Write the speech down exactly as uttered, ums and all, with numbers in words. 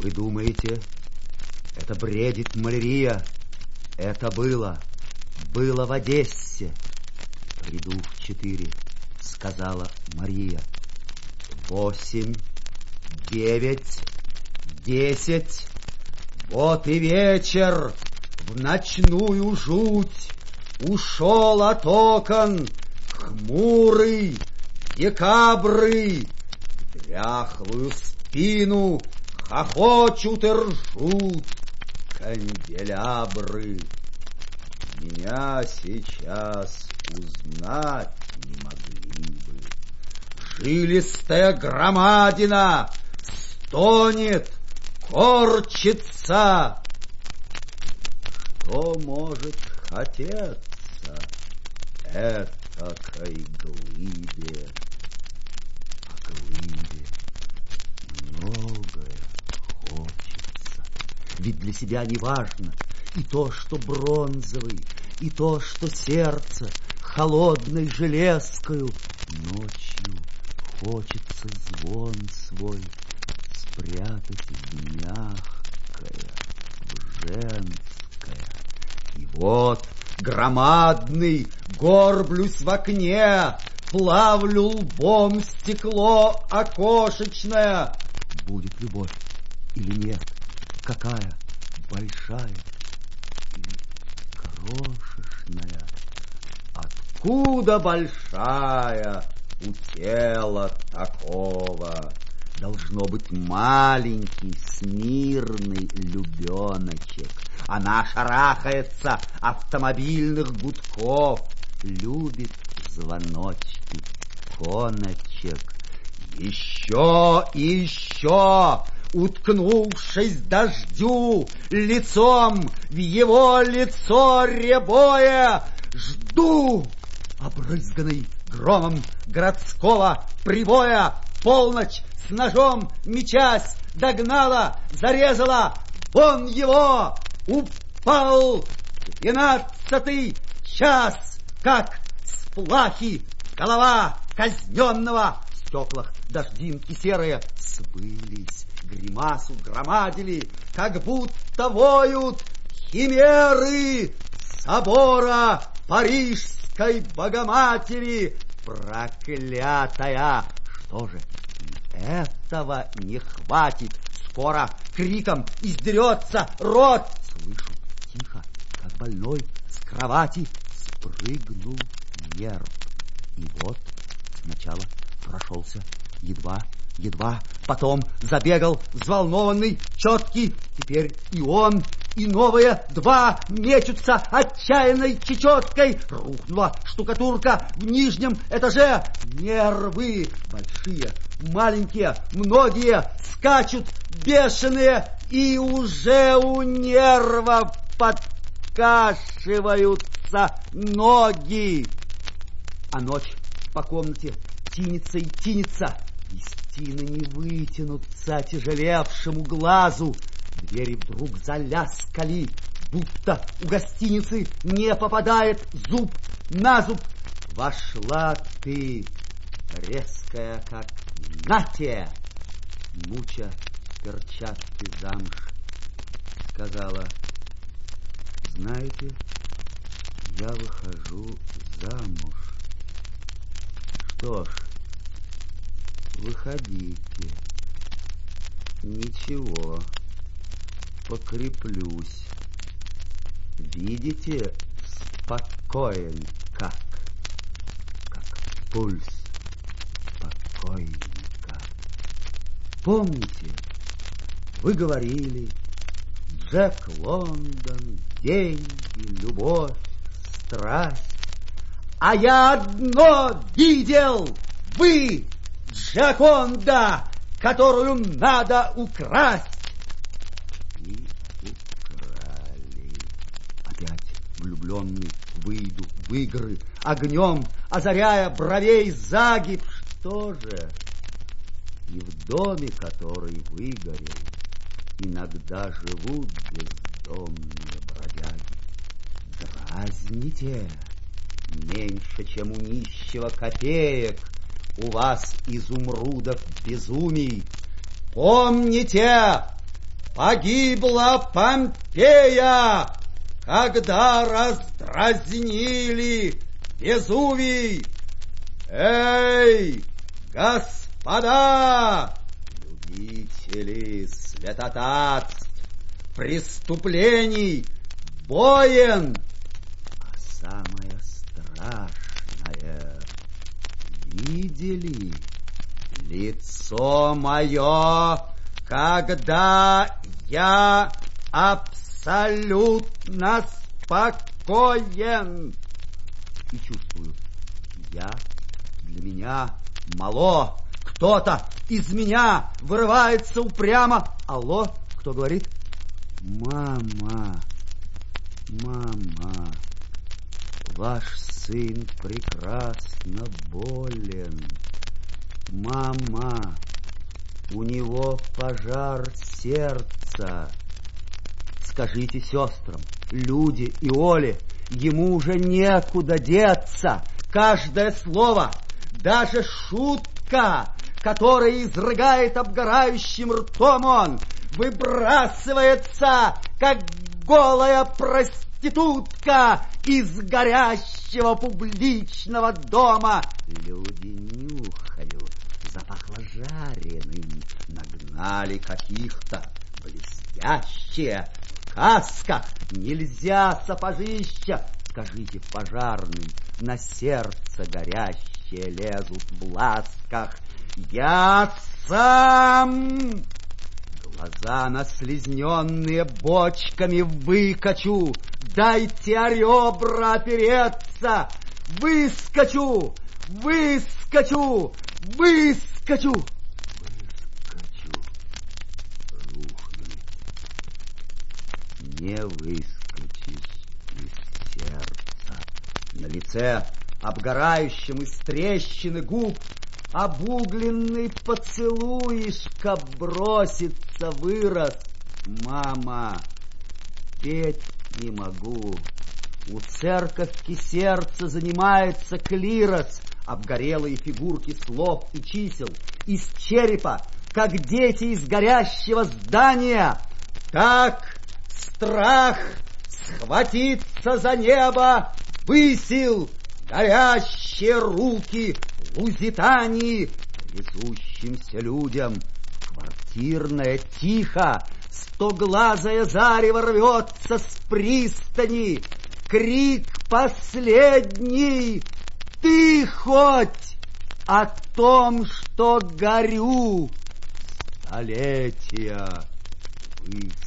Вы думаете, это бредит малярия? Это было, было в Одессе. Приду в четыре, сказала Мария. Восемь, девять, десять. Вот и вечер в ночную жуть ушел от окон хмурый декабры. Дряхлую спину хохочут и ржут канделябры. Меня сейчас узнать не могли бы. Жилистая громадина стонет, корчится. Что может хотеться этакой глыбе? А глыбе многое хочется. Ведь для себя не важно и то, что бронзовый, и то, что сердце холодной железкою. Ночью хочется звон свой спрятать в мягкое, в женское. И вот громадный горблюсь в окне, плавлю лбом стекло окошечное. Будет любовь или нет? Какая? Большая или крошечная? Откуда большая у тела такого? Должно быть маленький, смирный любеночек. Она шарахается автомобильных гудков, любит звоночки коночек. Еще и еще, уткнувшись дождю лицом в его лицо рябое, жду, обрызганный громом городского прибоя. Полночь с ножом мечась догнала, зарезала. Вон его! Упал двенадцатый час, как с плахи голова казненного. В стеклах дождинки серые сбылись, гримасу громадили, как будто воют химеры собора Парижской Богоматери. Проклятая! Что же, и этого не хватит? Скоро криком издерется рот. Слышу тихо, как больной с кровати спрыгнул нерв. И вот сначала прошелся едва, едва, потом забегал взволнованный, четкий. Теперь и он, и новые два мечутся отчаянной чечеткой. Рухнула штукатурка в нижнем этаже. Нервы большие, маленькие, многие скачут бешеные, и уже у нервов подкашиваются ноги. А ночь по комнате тянется и тянется, и стены не вытянутся тяжелевшему глазу. Двери вдруг заляскали, будто у гостиницы не попадает зуб на зуб. Вошла ты, резкая, как Натя, муча перчатки замуж. Сказала: знаете, я выхожу замуж. Что ж, выходите. Ничего, покреплюсь. Видите, спокоен как, как пульс покойника. Помните, вы говорили: Джек Лондон, деньги, любовь, страсть. А я одно видел: вы, Джаконда, которую надо украсть. И украли. Опять влюбленный выйду в игры, огнем озаряя бровей загиб. Что же? И в доме, который выгорел, иногда живут бездомные бродяги. Дразните. Меньше, чем у нищего копеек, у вас изумрудов безумий. Помните, погибла Помпея, когда раздразнили Везувий. Эй, господа, любители святотатств, преступлений, воин, а самое страшное, видели лицо мое, когда я абсолютно спокоен и чувствую, я для меня мало. Кто-то из меня вырывается упрямо. Алло, кто говорит? Мама, мама, ваш сын прекрасно болен. Мама, у него пожар сердца. Скажите сестрам, Люде и Оле, ему уже некуда деться. Каждое слово, даже шутка, которая изрыгает обгорающим ртом он, выбрасывается, как голая проститутка из горящего публичного дома. Люди нюхают, запахло жареным, нагнали каких-то, блестящие, в касках, нельзя сапожища. Скажите пожарным, на сердце горящие лезут в ласках. Я сам глаза наслизненные бочками выкачу, дайте о ребра опереться, выскочу, выскочу, выскочу, выскочу, рухнули. Не выскочишь из сердца. На лице, обгорающем из трещины губ, обугленный поцелуишка бросится вырос. Мама, петь не могу. У церковки сердце занимается клирос. Обгорелые фигурки слов и чисел из черепа, как дети из горящего здания. Так страх схватиться за небо высил горящие руки Лузитании, везущимся людям. Квартирная тихо, стоглазое зарево рвется с пристани. Крик последний: ты хоть о том, что горю, столетия вы